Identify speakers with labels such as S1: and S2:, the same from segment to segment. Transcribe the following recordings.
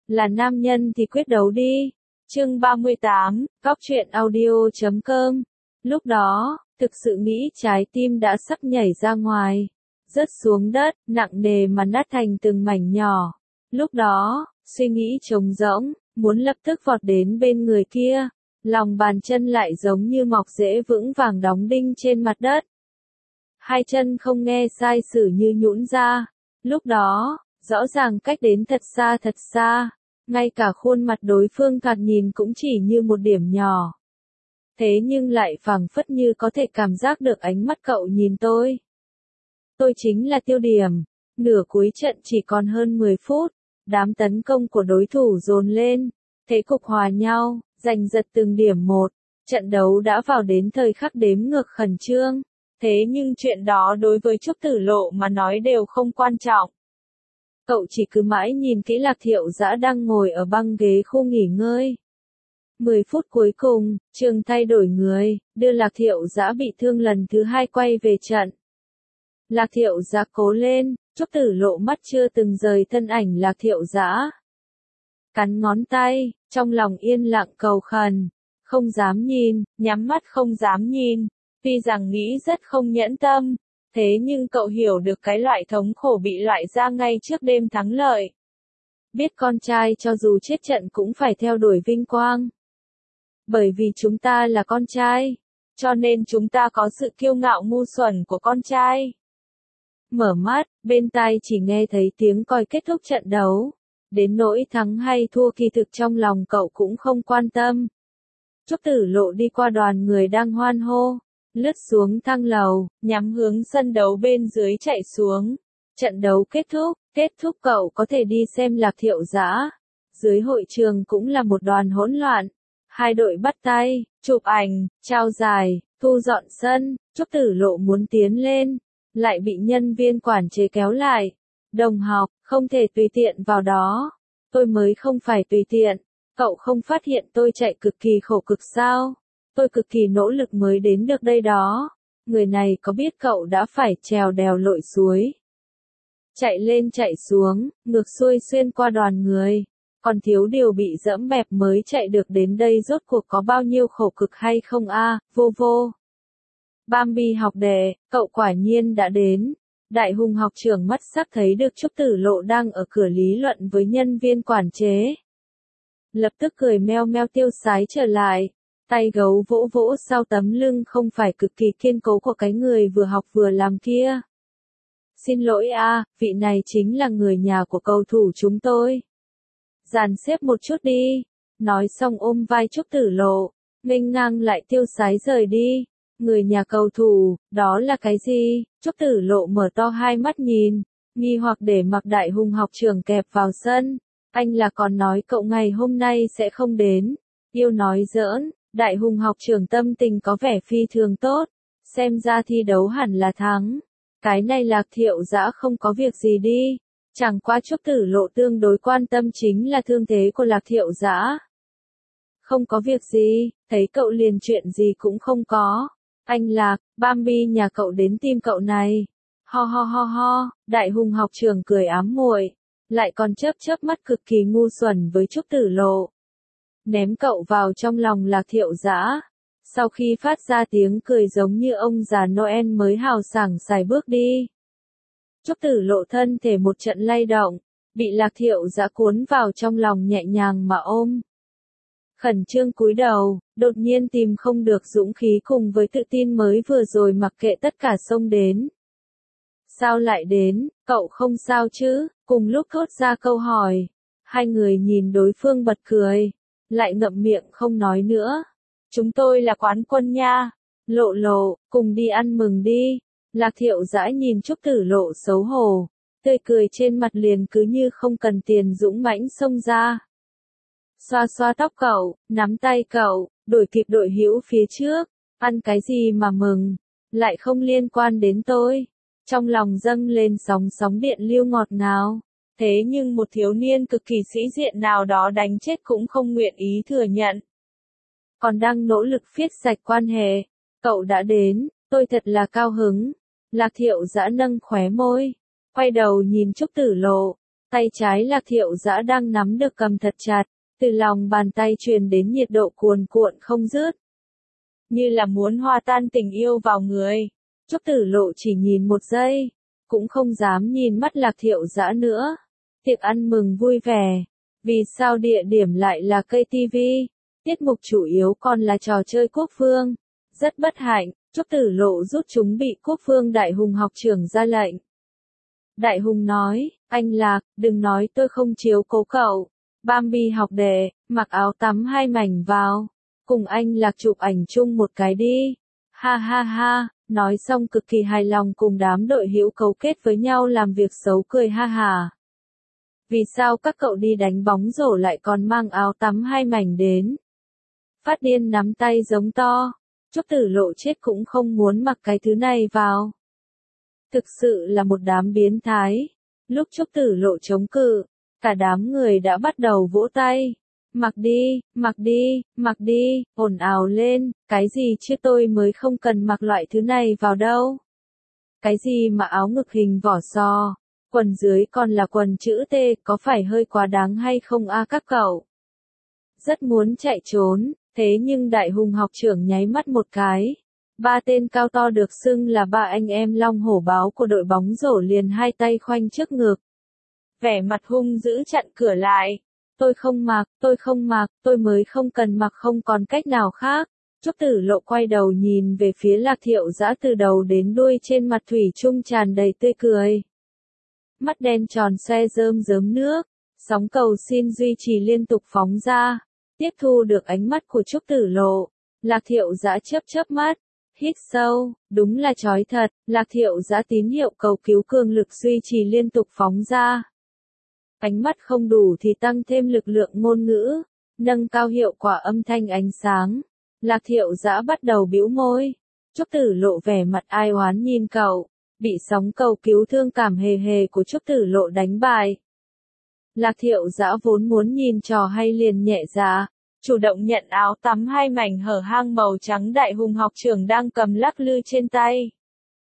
S1: là nam nhân thì quyết đấu đi. Chương 38, Góc truyện audio.com. Lúc đó, thực sự nghĩ trái tim đã sắp nhảy ra ngoài, rớt xuống đất, nặng nề mà nát thành từng mảnh nhỏ. Lúc đó, suy nghĩ trống rỗng, muốn lập tức vọt đến bên người kia, lòng bàn chân lại giống như mọc rễ vững vàng đóng đinh trên mặt đất. Hai chân không nghe sai sử như nhũn ra. Lúc đó, rõ ràng cách đến thật xa, ngay cả khuôn mặt đối phương thoạt nhìn cũng chỉ như một điểm nhỏ. Thế nhưng lại phảng phất như có thể cảm giác được ánh mắt cậu nhìn tôi. Tôi chính là tiêu điểm. Nửa cuối trận chỉ còn hơn 10 phút, đám tấn công của đối thủ dồn lên, thế cục hòa nhau, giành giật từng điểm một. Trận đấu đã vào đến thời khắc đếm ngược khẩn trương. Thế nhưng chuyện đó đối với Trúc Tử Lộ mà nói đều không quan trọng. Cậu chỉ cứ mãi nhìn kỹ Lạc Thiệu Dã đang ngồi ở băng ghế khu nghỉ ngơi. 10 phút cuối cùng, Trường thay đổi người, đưa Lạc Thiệu Dã bị thương lần thứ 2 quay về trận. Lạc Thiệu Dã cố lên, Trúc Tử Lộ mắt chưa từng rời thân ảnh Lạc Thiệu Dã. Cắn ngón tay, trong lòng yên lặng cầu khẩn, không dám nhìn, nhắm mắt không dám nhìn. Tuy rằng nghĩ rất không nhẫn tâm, thế nhưng cậu hiểu được cái loại thống khổ bị loại ra ngay trước đêm thắng lợi. Biết con trai cho dù chết trận cũng phải theo đuổi vinh quang. Bởi vì chúng ta là con trai, cho nên chúng ta có sự kiêu ngạo ngu xuẩn của con trai. Mở mắt, bên tai chỉ nghe thấy tiếng còi kết thúc trận đấu. Đến nỗi thắng hay thua kỳ thực trong lòng cậu cũng không quan tâm. Trúc Tử Lộ đi qua đoàn người đang hoan hô, lướt xuống thang lầu, nhắm hướng sân đấu bên dưới chạy xuống. Trận đấu kết thúc cậu có thể đi xem Lạc Thiệu Dã. Dưới hội trường cũng là một đoàn hỗn loạn. Hai đội bắt tay, chụp ảnh, trao giải, thu dọn sân. Trúc Tử Lộ muốn tiến lên, lại bị nhân viên quản chế kéo lại. Đồng học, không thể tùy tiện vào đó. Tôi mới không phải tùy tiện. Cậu không phát hiện tôi chạy cực kỳ khổ cực sao? Tôi cực kỳ nỗ lực mới đến được đây đó. Người này có biết cậu đã phải trèo đèo lội suối, chạy lên chạy xuống, ngược xuôi xuyên qua đoàn người, còn thiếu điều bị dẫm bẹp mới chạy được đến đây, rốt cuộc có bao nhiêu khổ cực hay không a? Vô. Bambi học đệ, cậu quả nhiên đã đến. Đại hùng học trưởng mắt sắc thấy được Trúc Tử Lộ đang ở cửa lý luận với nhân viên quản chế. Lập tức cười meo meo tiêu sái trở lại. Tay gấu vỗ vỗ sau tấm lưng không phải cực kỳ kiên cố của cái người vừa học vừa làm kia. Xin lỗi a, vị này chính là người nhà của cầu thủ chúng tôi. Dàn xếp một chút đi. Nói xong ôm vai Trúc Tử Lộ, nghênh ngang lại tiêu sái rời đi. Người nhà cầu thủ, đó là cái gì? Trúc Tử Lộ mở to hai mắt nhìn, nghi hoặc để mặc Đại hùng học trưởng kẹp vào sân. Anh là còn nói cậu ngày hôm nay sẽ không đến. Yêu nói giỡn. Đại hùng học trưởng tâm tình có vẻ phi thường tốt, xem ra thi đấu hẳn là thắng. Cái này Lạc Thiệu Dã không có việc gì đi, chẳng qua Trúc Tử Lộ tương đối quan tâm chính là thương thế của Lạc Thiệu Dã. Không có việc gì, thấy cậu liền chuyện gì cũng không có. Anh Lạc, Bambi nhà cậu đến tìm cậu này. Ho, Đại hùng học trưởng cười ám muội, lại còn chớp mắt cực kỳ ngu xuẩn với Trúc Tử Lộ. Ném cậu vào trong lòng Lạc Thiệu Dã. Sau khi phát ra tiếng cười giống như ông già Noel mới hào sảng xài bước đi. Trúc Tử Lộ thân thể một trận lay động, bị Lạc Thiệu Dã cuốn vào trong lòng nhẹ nhàng mà ôm. Khẩn trương cúi đầu, đột nhiên tìm không được dũng khí cùng với tự tin mới vừa rồi mặc kệ tất cả xông đến. Sao lại đến, cậu không sao chứ? Cùng lúc thốt ra câu hỏi. Hai người nhìn đối phương bật cười, lại ngậm miệng không nói nữa. Chúng tôi là quán quân nha. Lộ, cùng đi ăn mừng đi. Lạc Thiệu Dã nhìn Trúc Tử Lộ xấu hổ, tươi cười trên mặt liền cứ như không cần tiền dũng mãnh xông ra. Xoa tóc cậu, nắm tay cậu, đổi kịp đội hữu phía trước. Ăn cái gì mà mừng, lại không liên quan đến tôi. Trong lòng dâng lên sóng điện lưu ngọt ngào. Thế nhưng một thiếu niên cực kỳ sĩ diện nào đó đánh chết cũng không nguyện ý thừa nhận. Còn đang nỗ lực phiết sạch quan hệ. Cậu đã đến, tôi thật là cao hứng. Lạc Thiệu Dã nâng khóe môi, quay đầu nhìn Trúc Tử Lộ. Tay trái Lạc Thiệu Dã đang nắm được cầm thật chặt, từ lòng bàn tay truyền đến nhiệt độ cuồn cuộn không dứt. Như là muốn hòa tan tình yêu vào người. Trúc Tử Lộ chỉ nhìn một giây, cũng không dám nhìn mắt Lạc Thiệu Dã nữa. Tiệc ăn mừng vui vẻ. Vì sao địa điểm lại là cây TV? Tiết mục chủ yếu còn là trò chơi quốc phương. Rất bất hạnh, Trúc Tử Lộ rút chúng bị quốc phương Đại Hùng học trưởng ra lệnh. Đại Hùng nói, anh Lạc, đừng nói tôi không chiếu cố cậu. Bambi học đệ, mặc áo tắm 2 mảnh vào. Cùng anh Lạc chụp ảnh chung một cái đi. Ha ha ha, nói xong cực kỳ hài lòng cùng đám đội hữu cấu kết với nhau làm việc xấu cười ha hà. Vì sao các cậu đi đánh bóng rổ lại còn mang áo tắm 2 mảnh đến? Phát điên nắm tay giống to. Trúc Tử Lộ chết cũng không muốn mặc cái thứ này vào. Thực sự là một đám biến thái. Lúc Trúc Tử Lộ chống cự, cả đám người đã bắt đầu vỗ tay. Mặc đi, mặc đi, mặc đi, ồn ào lên, cái gì chứ tôi mới không cần mặc loại thứ này vào đâu. Cái gì mà áo ngực hình vỏ sò, quần dưới còn là quần chữ T, có phải hơi quá đáng hay không a các cậu? Rất muốn chạy trốn, thế nhưng Đại Hùng học trưởng nháy mắt một cái. 3 tên cao to được xưng là 3 anh em long hổ báo của đội bóng rổ liền hai tay khoanh trước ngực. Vẻ mặt hung dữ chặn cửa lại. Tôi không mặc, tôi mới không cần mặc không còn cách nào khác. Trúc Tử Lộ quay đầu nhìn về phía Lạc Thiệu Dã từ đầu đến đuôi trên mặt thủy chung tràn đầy tươi cười. Mắt đen tròn xoe rơm rớm nước, sóng cầu xin duy trì liên tục phóng ra. Tiếp thu được ánh mắt của Trúc Tử Lộ, Lạc Thiệu Dã chớp mắt, hít sâu, đúng là chói thật, Lạc Thiệu Dã tín hiệu cầu cứu cường lực duy trì liên tục phóng ra. Ánh mắt không đủ thì tăng thêm lực lượng ngôn ngữ, nâng cao hiệu quả âm thanh ánh sáng. Lạc Thiệu Dã bắt đầu bĩu môi. Trúc Tử Lộ vẻ mặt ai oán nhìn cậu, bị sóng cầu cứu thương cảm hề hề của Trúc Tử Lộ đánh bại. Lạc Thiệu Dã vốn muốn nhìn trò hay liền nhẹ dạ, chủ động nhận áo tắm 2 mảnh hở hang màu trắng Đại Hùng học trưởng đang cầm lắc lư trên tay.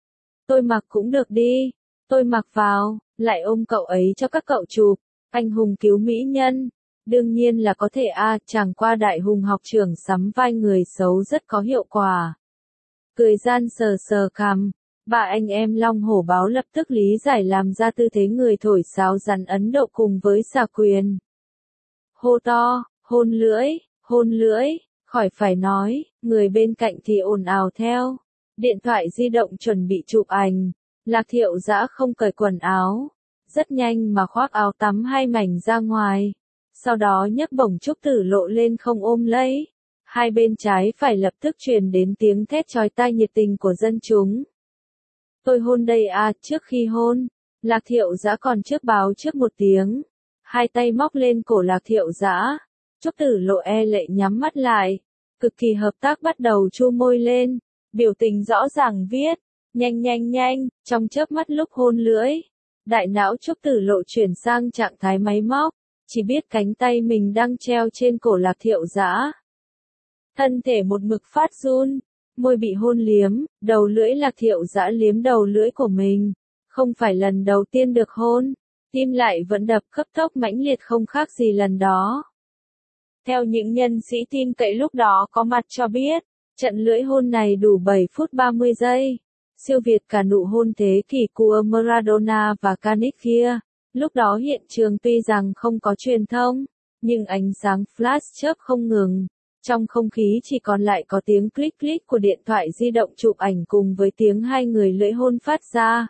S1: Tôi mặc cũng được đi, tôi mặc vào, lại ôm cậu ấy cho các cậu chụp. Anh hùng cứu mỹ nhân, đương nhiên là có thể chẳng qua Đại Hùng học trưởng sắm vai người xấu rất có hiệu quả. Cười gian sờ sờ cằm, 3 anh em long hổ báo lập tức lý giải làm ra tư thế người thổi sáo rắn Ấn Độ cùng với xà quyền. Hô to, hôn lưỡi, khỏi phải nói, người bên cạnh thì ồn ào theo. Điện thoại di động chuẩn bị chụp ảnh, Lạc Thiệu Dã không cởi quần áo. Rất nhanh mà khoác áo tắm 2 mảnh ra ngoài. Sau đó nhấc bổng Trúc Tử Lộ lên không ôm lấy. Hai bên trái phải lập tức truyền đến tiếng thét chói tai nhiệt tình của dân chúng. Tôi hôn đây trước khi hôn. Lạc Thiệu Dã còn trước báo trước một tiếng. Hai tay móc lên cổ Lạc Thiệu Dã. Trúc Tử Lộ e lệ nhắm mắt lại. Cực kỳ hợp tác bắt đầu chu môi lên. Biểu tình rõ ràng viết. Nhanh, trong chớp mắt lúc hôn lưỡi. Đại não Trúc Tử Lộ chuyển sang trạng thái máy móc, chỉ biết cánh tay mình đang treo trên cổ Lạc Thiệu Dã. Thân thể một mực phát run, môi bị hôn liếm, đầu lưỡi Lạc Thiệu Dã liếm đầu lưỡi của mình. Không phải lần đầu tiên được hôn, tim lại vẫn đập cấp tốc mãnh liệt không khác gì lần đó. Theo những nhân sĩ tin cậy lúc đó có mặt cho biết, trận lưỡi hôn này đủ 7 phút 30 giây. Siêu việt cả nụ hôn thế kỷ của Maradona và Canic kia. Lúc đó hiện trường tuy rằng không có truyền thông, nhưng ánh sáng flash chớp không ngừng. Trong không khí chỉ còn lại có tiếng click click của điện thoại di động chụp ảnh cùng với tiếng hai người lưỡi hôn phát ra.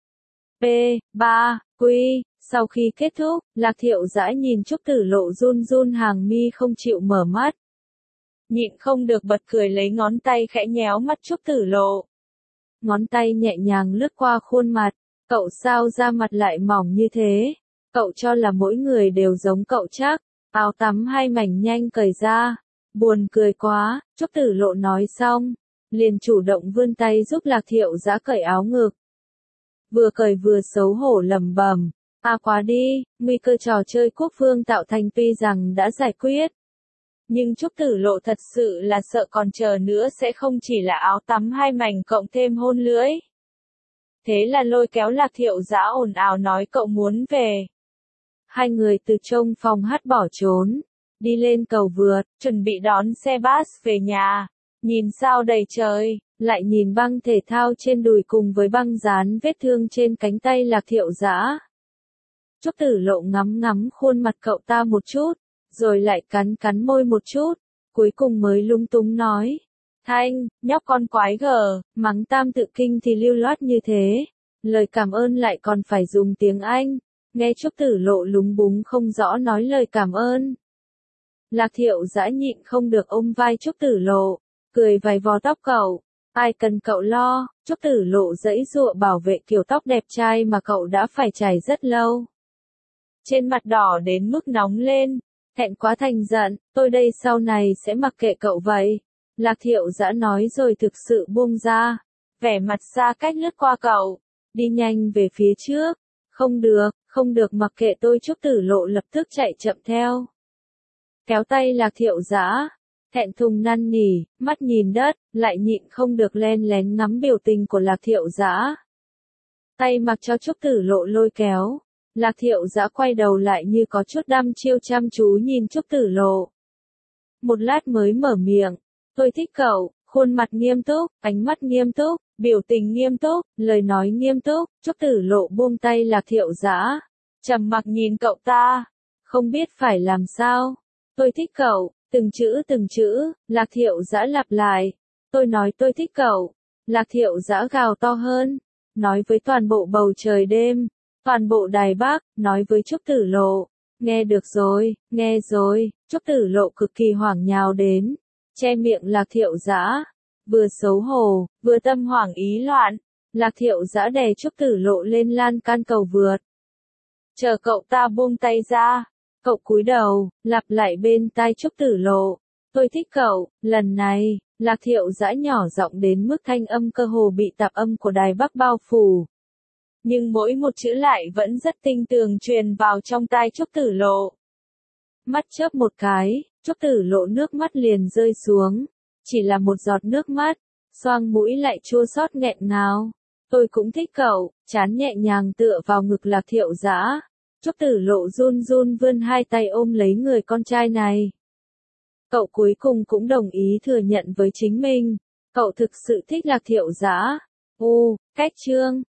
S1: P3, Q, sau khi kết thúc, Lạc Thiệu Dã nhìn Trúc Tử Lộ run run hàng mi không chịu mở mắt. Nhịn không được bật cười lấy ngón tay khẽ nhéo mắt Trúc Tử Lộ. Ngón tay nhẹ nhàng lướt qua khuôn mặt, cậu sao da mặt lại mỏng như thế, cậu cho là mỗi người đều giống cậu chắc, áo tắm 2 mảnh nhanh cởi ra, buồn cười quá, Trúc Tử Lộ nói xong, liền chủ động vươn tay giúp Lạc Thiệu Dã cởi áo ngực. Vừa cởi vừa xấu hổ lẩm bẩm, quá đi, nguy cơ trò chơi quốc phương tạo thành tuy rằng đã giải quyết. Nhưng Trúc Tử Lộ thật sự là sợ còn chờ nữa sẽ không chỉ là áo tắm 2 mảnh cộng thêm hôn lưỡi. Thế là lôi kéo Lạc Thiệu Dã ồn ào nói cậu muốn về. Hai người từ trong phòng hát bỏ trốn, đi lên cầu vượt, chuẩn bị đón xe bus về nhà. Nhìn sao đầy trời, lại nhìn băng thể thao trên đùi cùng với băng dán vết thương trên cánh tay Lạc Thiệu Dã. Trúc Tử Lộ ngắm ngắm khuôn mặt cậu ta một chút, rồi lại cắn cắn môi một chút, cuối cùng mới lúng túng nói. Thanh, nhóc con quái gở, mắng Tam Tự Kinh thì lưu loát như thế. Lời cảm ơn lại còn phải dùng tiếng Anh. Nghe Trúc Tử Lộ lúng búng không rõ nói lời cảm ơn. Lạc Thiệu Dã nhịn không được ôm vai Trúc Tử Lộ, cười vài vò tóc cậu. Ai cần cậu lo, Trúc Tử Lộ giãy giụa bảo vệ kiểu tóc đẹp trai mà cậu đã phải chải rất lâu. Trên mặt đỏ đến mức nóng lên, thẹn quá thành giận, tôi đây sau này sẽ mặc kệ cậu vậy. Lạc Thiệu Dã nói rồi thực sự buông ra, vẻ mặt xa cách lướt qua cậu, đi nhanh về phía trước. Không được mặc kệ tôi. Trúc Tử Lộ lập tức chạy chậm theo. Kéo tay Lạc Thiệu Dã, thẹn thùng năn nỉ, mắt nhìn đất, lại nhịn không được len lén ngắm biểu tình của Lạc Thiệu Dã. Tay mặc cho Trúc Tử Lộ lôi kéo, Lạc Thiệu Dã quay đầu lại như có chút đăm chiêu chăm chú nhìn Trúc Tử Lộ. Một lát mới mở miệng, tôi thích cậu, khuôn mặt nghiêm túc, ánh mắt nghiêm túc, biểu tình nghiêm túc, lời nói nghiêm túc. Trúc Tử Lộ buông tay Lạc Thiệu Dã, trầm mặc nhìn cậu ta, không biết phải làm sao. Tôi thích cậu, từng chữ, Lạc Thiệu Dã lặp lại. Tôi nói tôi thích cậu. Lạc Thiệu Dã gào to hơn, nói với toàn bộ bầu trời đêm, toàn bộ Đài Bắc, nói với Trúc Tử Lộ. Nghe được rồi, nghe rồi. Trúc Tử Lộ cực kỳ hoảng nhào đến, che miệng Lạc Thiệu Dã, vừa xấu hổ, vừa tâm hoảng ý loạn. Lạc Thiệu Dã đè Trúc Tử Lộ lên lan can cầu vượt. Chờ cậu ta buông tay ra, cậu cúi đầu, lặp lại bên tai Trúc Tử Lộ. Tôi thích cậu. Lần này, Lạc Thiệu Dã nhỏ giọng đến mức thanh âm cơ hồ bị tạp âm của Đài Bắc bao phủ. Nhưng mỗi một chữ lại vẫn rất tinh tường truyền vào trong tai Trúc Tử Lộ. Mắt chớp một cái, Trúc Tử Lộ nước mắt liền rơi xuống. Chỉ là một giọt nước mắt, xoang mũi lại chua xót nghẹn ngào. Tôi cũng thích cậu, trán nhẹ nhàng tựa vào ngực Lạc Thiệu Dã. Trúc Tử Lộ run run vươn hai tay ôm lấy người con trai này. Cậu cuối cùng cũng đồng ý thừa nhận với chính mình. Cậu thực sự thích Lạc Thiệu Dã. Cách chương